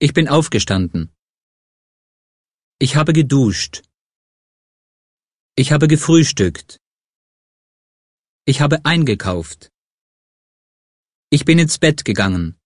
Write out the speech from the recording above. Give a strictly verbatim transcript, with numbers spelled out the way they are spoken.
Ich bin aufgestanden. Ich habe geduscht. Ich habe gefrühstückt. Ich habe eingekauft. Ich bin ins Bett gegangen.